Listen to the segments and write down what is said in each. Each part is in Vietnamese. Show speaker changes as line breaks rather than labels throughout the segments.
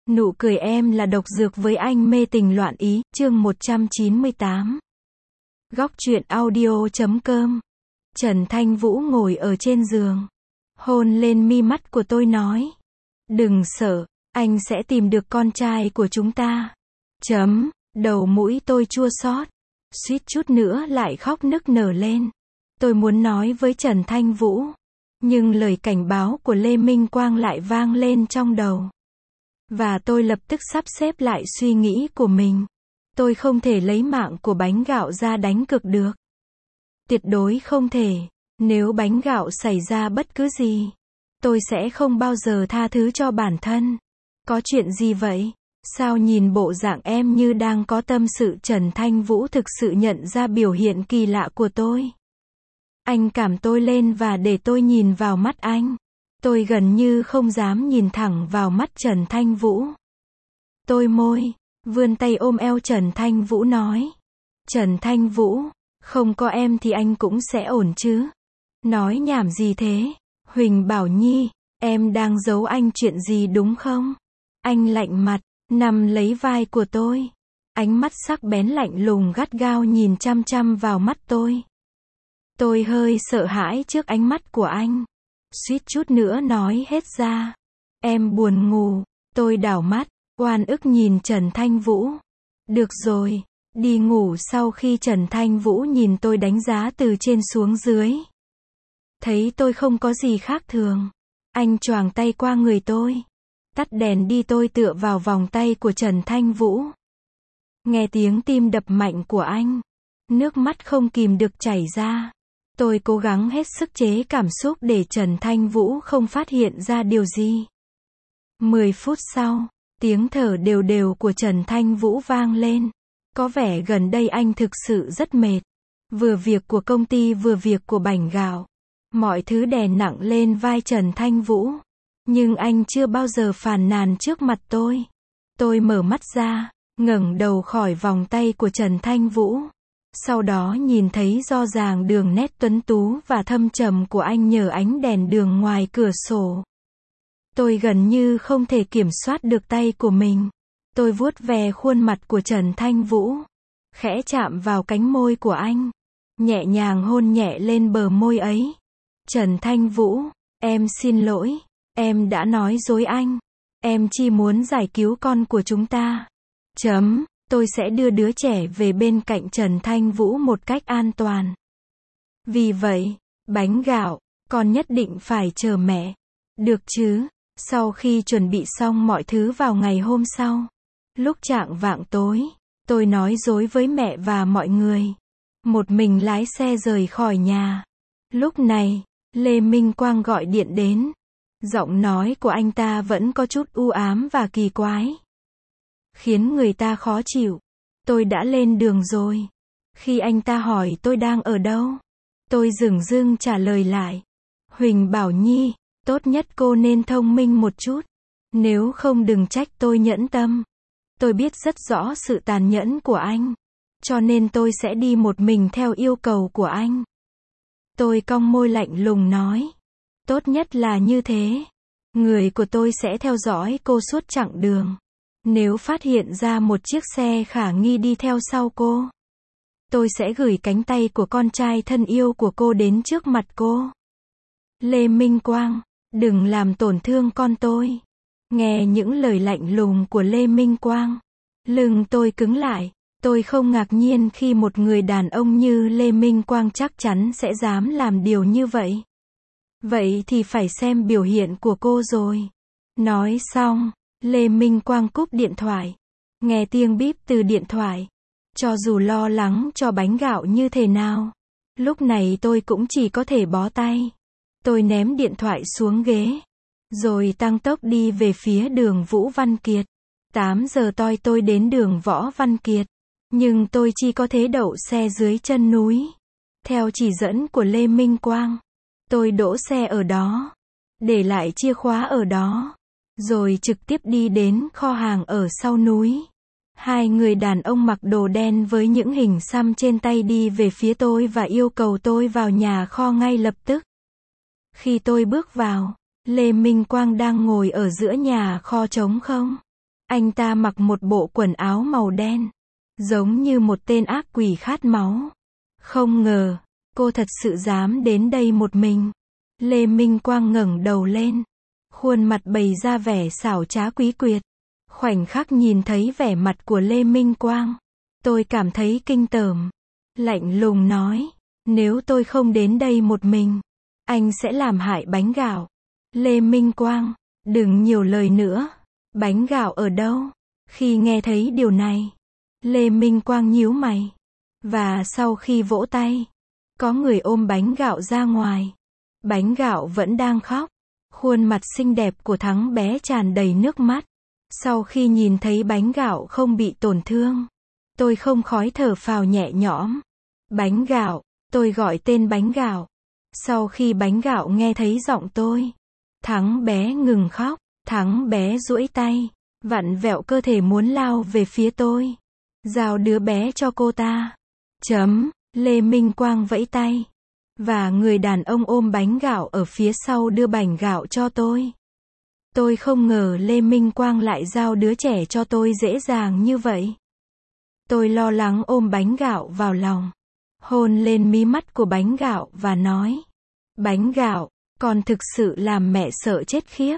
Nụ cười em là độc dược với anh mê tình loạn ý, chương 198. Góc truyện audio.com. Trần Thanh Vũ ngồi ở trên giường, hôn lên mi mắt của tôi nói. Đừng sợ, anh sẽ tìm được con trai của chúng ta. Đầu mũi tôi chua xót, suýt chút nữa lại khóc nức nở lên. Tôi muốn nói với Trần Thanh Vũ, nhưng lời cảnh báo của Lê Minh Quang lại vang lên trong đầu. Và tôi lập tức sắp xếp lại suy nghĩ của mình. Tôi không thể lấy mạng của bánh gạo ra đánh cược được. Tuyệt đối không thể. Nếu bánh gạo xảy ra bất cứ gì, tôi sẽ không bao giờ tha thứ cho bản thân. Có chuyện gì vậy? Sao nhìn bộ dạng em như đang có tâm sự? Trần Thanh Vũ thực sự nhận ra biểu hiện kỳ lạ của tôi. Anh cảm tôi lên và để tôi nhìn vào mắt anh. Tôi gần như không dám nhìn thẳng vào mắt Trần Thanh Vũ. Tôi môi, vươn tay ôm eo Trần Thanh Vũ nói. Trần Thanh Vũ, không có em thì anh cũng sẽ ổn chứ? Nói nhảm gì thế? Huỳnh Bảo Nhi, em đang giấu anh chuyện gì đúng không? Anh lạnh mặt, nằm lấy vai của tôi. Ánh mắt sắc bén lạnh lùng gắt gao nhìn chăm chăm vào mắt tôi. Tôi hơi sợ hãi trước ánh mắt của anh. Suýt chút nữa nói hết ra. Em buồn ngủ. Tôi đảo mắt, oan ức nhìn Trần Thanh Vũ. Được rồi, đi ngủ. Sau khi Trần Thanh Vũ nhìn tôi đánh giá từ trên xuống dưới, thấy tôi không có gì khác thường, anh choàng tay qua người tôi. Tắt đèn đi. Tôi tựa vào vòng tay của Trần Thanh Vũ. Nghe tiếng tim đập mạnh của anh, nước mắt không kìm được chảy ra. Tôi cố gắng hết sức chế cảm xúc để Trần Thanh Vũ không phát hiện ra điều gì. 10 phút sau, tiếng thở đều đều của Trần Thanh Vũ vang lên. Có vẻ gần đây anh thực sự rất mệt. Vừa việc của công ty vừa việc của bánh gạo. Mọi thứ đè nặng lên vai Trần Thanh Vũ. Nhưng anh chưa bao giờ phàn nàn trước mặt tôi. Tôi mở mắt ra, ngẩng đầu khỏi vòng tay của Trần Thanh Vũ. Sau đó nhìn thấy rõ ràng đường nét tuấn tú và thâm trầm của anh nhờ ánh đèn đường ngoài cửa sổ. Tôi gần như không thể kiểm soát được tay của mình. Tôi vuốt ve khuôn mặt của Trần Thanh Vũ, khẽ chạm vào cánh môi của anh, nhẹ nhàng hôn nhẹ lên bờ môi ấy. Trần Thanh Vũ, em xin lỗi, em đã nói dối anh. Em chỉ muốn giải cứu con của chúng ta. Tôi sẽ đưa đứa trẻ về bên cạnh Trần Thanh Vũ một cách an toàn. Vì vậy, bánh gạo, con nhất định phải chờ mẹ. Được chứ? Sau khi chuẩn bị xong mọi thứ vào ngày hôm sau, lúc chạng vạng tối, tôi nói dối với mẹ và mọi người. Một mình lái xe rời khỏi nhà. Lúc này, Lê Minh Quang gọi điện đến. Giọng nói của anh ta vẫn có chút u ám và kỳ quái, khiến người ta khó chịu. Tôi đã lên đường rồi. Khi anh ta hỏi tôi đang ở đâu, tôi dửng dưng trả lời lại. Huỳnh Bảo Nhi, tốt nhất cô nên thông minh một chút. Nếu không đừng trách tôi nhẫn tâm. Tôi biết rất rõ sự tàn nhẫn của anh, cho nên tôi sẽ đi một mình theo yêu cầu của anh. Tôi cong môi lạnh lùng nói. Tốt nhất là như thế. Người của tôi sẽ theo dõi cô suốt chặng đường. Nếu phát hiện ra một chiếc xe khả nghi đi theo sau cô, tôi sẽ gửi cánh tay của con trai thân yêu của cô đến trước mặt cô. Lê Minh Quang, đừng làm tổn thương con tôi. Nghe những lời lạnh lùng của Lê Minh Quang, lưng tôi cứng lại. Tôi không ngạc nhiên khi một người đàn ông như Lê Minh Quang chắc chắn sẽ dám làm điều như vậy. Vậy thì phải xem biểu hiện của cô rồi. Nói xong, Lê Minh Quang cúp điện thoại. Nghe tiếng bíp từ điện thoại. Cho dù lo lắng cho bánh gạo như thế nào, lúc này tôi cũng chỉ có thể bó tay. Tôi ném điện thoại xuống ghế, rồi tăng tốc đi về phía đường Vũ Văn Kiệt. 8 giờ tôi đến đường Võ Văn Kiệt. Nhưng tôi chỉ có thể đậu xe dưới chân núi. Theo chỉ dẫn của Lê Minh Quang, tôi đỗ xe ở đó, để lại chìa khóa ở đó, rồi trực tiếp đi đến kho hàng ở sau núi. Hai người đàn ông mặc đồ đen với những hình xăm trên tay đi về phía tôi và yêu cầu tôi vào nhà kho ngay lập tức. Khi tôi bước vào, Lê Minh Quang đang ngồi ở giữa nhà kho trống không. Anh ta mặc một bộ quần áo màu đen, giống như một tên ác quỷ khát máu. Không ngờ, cô thật sự dám đến đây một mình. Lê Minh Quang ngẩng đầu lên, khuôn mặt bày ra vẻ xảo trá quý quyệt. Khoảnh khắc nhìn thấy vẻ mặt của Lê Minh Quang, tôi cảm thấy kinh tởm. Lạnh lùng nói, nếu tôi không đến đây một mình, anh sẽ làm hại bánh gạo. Lê Minh Quang, đừng nhiều lời nữa. Bánh gạo ở đâu? Khi nghe thấy điều này, Lê Minh Quang nhíu mày. Và sau khi vỗ tay, có người ôm bánh gạo ra ngoài. Bánh gạo vẫn đang khóc. Khuôn mặt xinh đẹp của thằng bé tràn đầy nước mắt. Sau khi nhìn thấy bánh gạo không bị tổn thương, tôi không khỏi thở phào nhẹ nhõm. Bánh gạo, tôi gọi tên bánh gạo. Sau khi bánh gạo nghe thấy giọng tôi, thằng bé ngừng khóc. Thằng bé duỗi tay, vặn vẹo cơ thể muốn lao về phía tôi. Giao đứa bé cho cô ta. Lê Minh Quang vẫy tay. Và người đàn ông ôm bánh gạo ở phía sau đưa bánh gạo cho tôi. Tôi không ngờ Lê Minh Quang lại giao đứa trẻ cho tôi dễ dàng như vậy. Tôi lo lắng ôm bánh gạo vào lòng, hôn lên mí mắt của bánh gạo và nói: Bánh gạo, con thực sự làm mẹ sợ chết khiếp.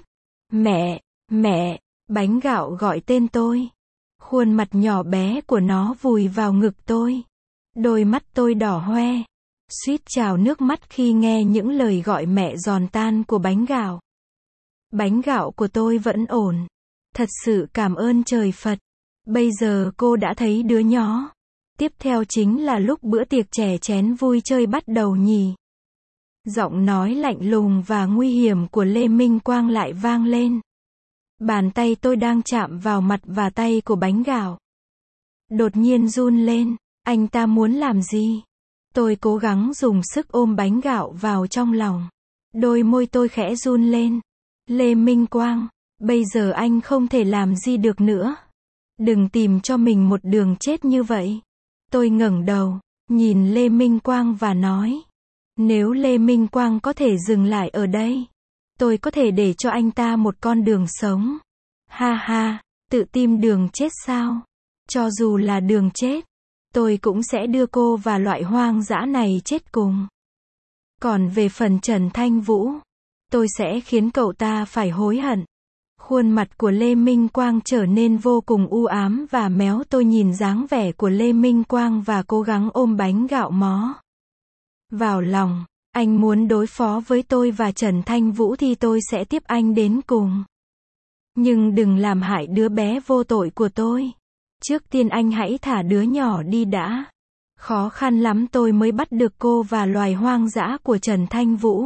Mẹ, bánh gạo gọi tên tôi. Khuôn mặt nhỏ bé của nó vùi vào ngực tôi. Đôi mắt tôi đỏ hoe, suýt trào nước mắt khi nghe những lời gọi mẹ giòn tan của bánh gạo. Bánh gạo của tôi vẫn ổn. Thật sự cảm ơn trời Phật. Bây giờ cô đã thấy đứa nhỏ. Tiếp theo chính là lúc bữa tiệc chè chén vui chơi bắt đầu nhỉ. Giọng nói lạnh lùng và nguy hiểm của Lê Minh Quang lại vang lên. Bàn tay tôi đang chạm vào mặt và tay của bánh gạo đột nhiên run lên. Anh ta muốn làm gì? Tôi cố gắng dùng sức ôm bánh gạo vào trong lòng. Đôi môi tôi khẽ run lên. Lê Minh Quang, bây giờ anh không thể làm gì được nữa. Đừng tìm cho mình một đường chết như vậy. Tôi ngẩng đầu, nhìn Lê Minh Quang và nói. Nếu Lê Minh Quang có thể dừng lại ở đây, tôi có thể để cho anh ta một con đường sống. Ha ha, tự tìm đường chết sao? Cho dù là đường chết, tôi cũng sẽ đưa cô và loại hoang dã này chết cùng. Còn về phần Trần Thanh Vũ, tôi sẽ khiến cậu ta phải hối hận. Khuôn mặt của Lê Minh Quang trở nên vô cùng u ám và méo. Tôi nhìn dáng vẻ của Lê Minh Quang và cố gắng ôm bánh gạo mó vào lòng. Anh muốn đối phó với tôi và Trần Thanh Vũ thì tôi sẽ tiếp anh đến cùng. Nhưng đừng làm hại đứa bé vô tội của tôi. Trước tiên anh hãy thả đứa nhỏ đi đã. Khó khăn lắm tôi mới bắt được cô và loài hoang dã của Trần Thanh Vũ.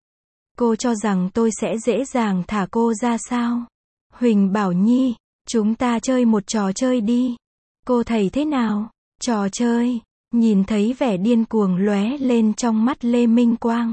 Cô cho rằng tôi sẽ dễ dàng thả cô ra sao? Huỳnh Bảo Nhi, chúng ta chơi một trò chơi đi. Cô thấy thế nào? Trò chơi. Nhìn thấy vẻ điên cuồng lóe lên trong mắt Lê Minh Quang.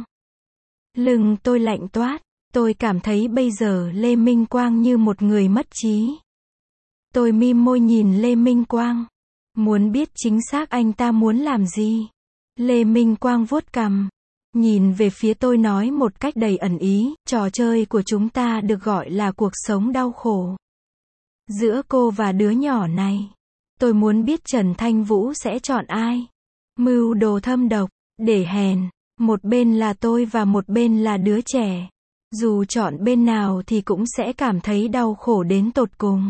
Lưng tôi lạnh toát. Tôi cảm thấy bây giờ Lê Minh Quang như một người mất trí. Tôi mím môi nhìn Lê Minh Quang. Muốn biết chính xác anh ta muốn làm gì. Lê Minh Quang vuốt cằm. Nhìn về phía tôi nói một cách đầy ẩn ý. Trò chơi của chúng ta được gọi là cuộc sống đau khổ. Giữa cô và đứa nhỏ này, tôi muốn biết Trần Thanh Vũ sẽ chọn ai. Mưu đồ thâm độc, để hèn. Một bên là tôi và một bên là đứa trẻ. Dù chọn bên nào thì cũng sẽ cảm thấy đau khổ đến tột cùng.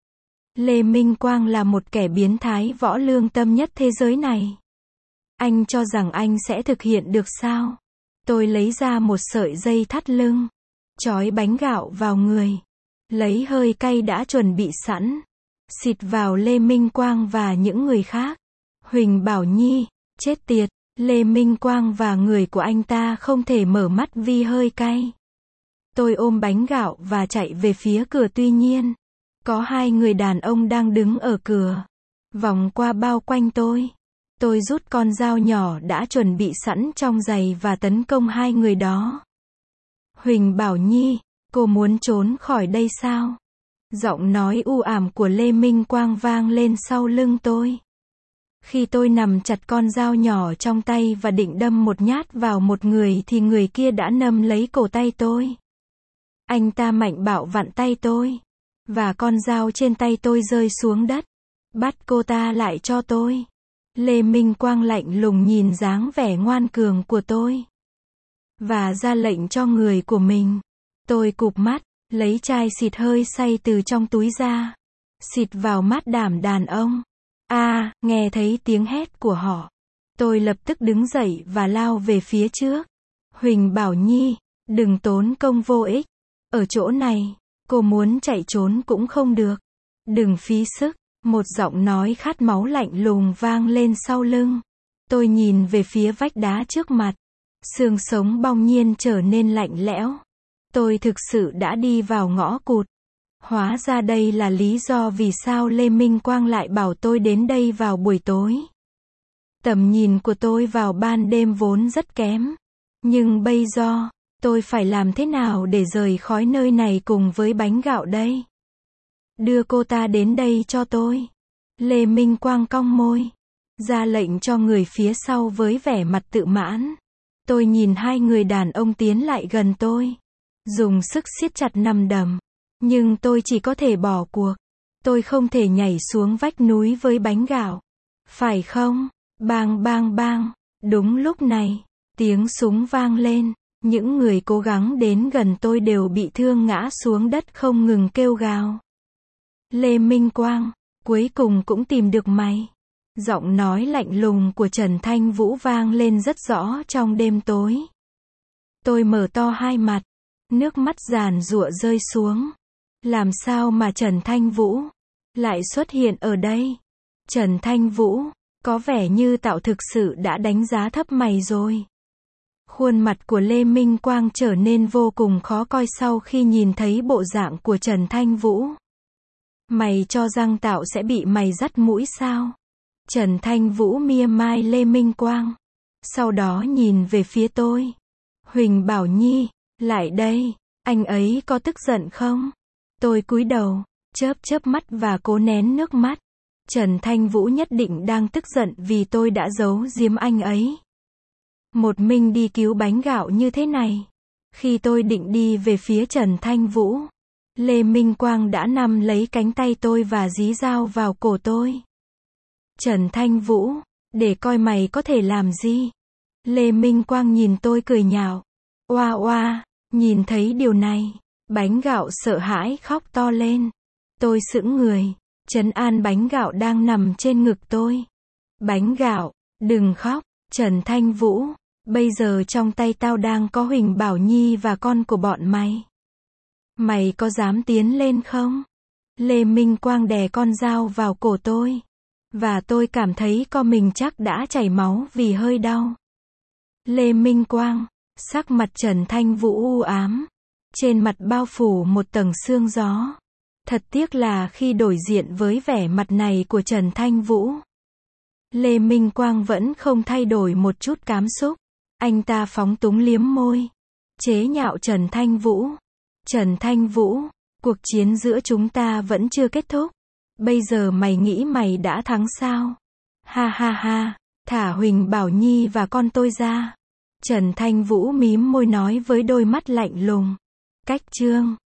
Lê Minh Quang là một kẻ biến thái võ lương tâm nhất thế giới này. Anh cho rằng anh sẽ thực hiện được sao? Tôi lấy ra một sợi dây thắt lưng, trói bánh gạo vào người, lấy hơi cay đã chuẩn bị sẵn, xịt vào Lê Minh Quang và những người khác. Huỳnh Bảo Nhi, chết tiệt, Lê Minh Quang và người của anh ta không thể mở mắt vì hơi cay. Tôi ôm bánh gạo và chạy về phía cửa. Tuy nhiên, có hai người đàn ông đang đứng ở cửa, vòng qua bao quanh tôi. Tôi rút con dao nhỏ đã chuẩn bị sẵn trong giày và tấn công hai người đó. Huỳnh Bảo Nhi, cô muốn trốn khỏi đây sao? Giọng nói u ám của Lê Minh Quang vang lên sau lưng tôi. Khi tôi nắm chặt con dao nhỏ trong tay và định đâm một nhát vào một người thì người kia đã nắm lấy cổ tay tôi. Anh ta mạnh bạo vặn tay tôi. Và con dao trên tay tôi rơi xuống đất. Bắt cô ta lại cho tôi. Lê Minh Quang lạnh lùng nhìn dáng vẻ ngoan cường của tôi. Và ra lệnh cho người của mình. Tôi cụp mắt, lấy chai xịt hơi xay từ trong túi ra. Xịt vào mắt đàn ông. Nghe thấy tiếng hét của họ. Tôi lập tức đứng dậy và lao về phía trước. Huỳnh Bảo Nhi, đừng tốn công vô ích. Ở chỗ này, cô muốn chạy trốn cũng không được. Đừng phí sức. Một giọng nói khát máu lạnh lùng vang lên sau lưng. Tôi nhìn về phía vách đá trước mặt. Xương sống bỗng nhiên trở nên lạnh lẽo. Tôi thực sự đã đi vào ngõ cụt. Hóa ra đây là lý do vì sao Lê Minh Quang lại bảo tôi đến đây vào buổi tối. Tầm nhìn của tôi vào ban đêm vốn rất kém. Nhưng bây giờ, tôi phải làm thế nào để rời khỏi nơi này cùng với bánh gạo đây? Đưa cô ta đến đây cho tôi. Lê Minh Quang cong môi. Ra lệnh cho người phía sau với vẻ mặt tự mãn. Tôi nhìn hai người đàn ông tiến lại gần tôi. Dùng sức siết chặt nắm đấm. Nhưng tôi chỉ có thể bỏ cuộc. Tôi không thể nhảy xuống vách núi với bánh gạo. Phải không? Bang bang bang. Đúng lúc này, tiếng súng vang lên. Những người cố gắng đến gần tôi đều bị thương ngã xuống đất không ngừng kêu gào. Lê Minh Quang, cuối cùng cũng tìm được mày. Giọng nói lạnh lùng của Trần Thanh Vũ vang lên rất rõ trong đêm tối. Tôi mở to hai mặt. Nước mắt giàn giụa rơi xuống. Làm sao mà Trần Thanh Vũ lại xuất hiện ở đây? Trần Thanh Vũ, có vẻ như tạo thực sự đã đánh giá thấp mày rồi. Khuôn mặt của Lê Minh Quang trở nên vô cùng khó coi sau khi nhìn thấy bộ dạng của Trần Thanh Vũ. Mày cho rằng tạo sẽ bị mày dắt mũi sao? Trần Thanh Vũ mỉa mai Lê Minh Quang. Sau đó nhìn về phía tôi. Huỳnh Bảo Nhi, lại đây, anh ấy có tức giận không? Tôi cúi đầu, chớp mắt và cố nén nước mắt. Trần Thanh Vũ nhất định đang tức giận vì tôi đã giấu giếm anh ấy. Một mình đi cứu bánh gạo như thế này. Khi tôi định đi về phía Trần Thanh Vũ, Lê Minh Quang đã nắm lấy cánh tay tôi và dí dao vào cổ tôi. Trần Thanh Vũ, để coi mày có thể làm gì. Lê Minh Quang nhìn tôi cười nhạo. Oa oa, nhìn thấy điều này, bánh gạo sợ hãi khóc to lên. Tôi sững người, trấn an bánh gạo đang nằm trên ngực tôi. Bánh gạo, đừng khóc, Trần Thanh Vũ, bây giờ trong tay tao đang có Huỳnh Bảo Nhi và con của bọn mày. Mày có dám tiến lên không? Lê Minh Quang đè con dao vào cổ tôi. Và tôi cảm thấy co mình chắc đã chảy máu vì hơi đau. Lê Minh Quang, sắc mặt Trần Thanh Vũ u ám. Trên mặt bao phủ một tầng sương gió. Thật tiếc là khi đối diện với vẻ mặt này của Trần Thanh Vũ, Lê Minh Quang vẫn không thay đổi một chút cảm xúc. Anh ta phóng túng liếm môi. Chế nhạo Trần Thanh Vũ. Trần Thanh Vũ, cuộc chiến giữa chúng ta vẫn chưa kết thúc. Bây giờ mày nghĩ mày đã thắng sao? Ha ha ha, thả Huỳnh Bảo Nhi và con tôi ra. Trần Thanh Vũ mím môi nói với đôi mắt lạnh lùng. Cách chương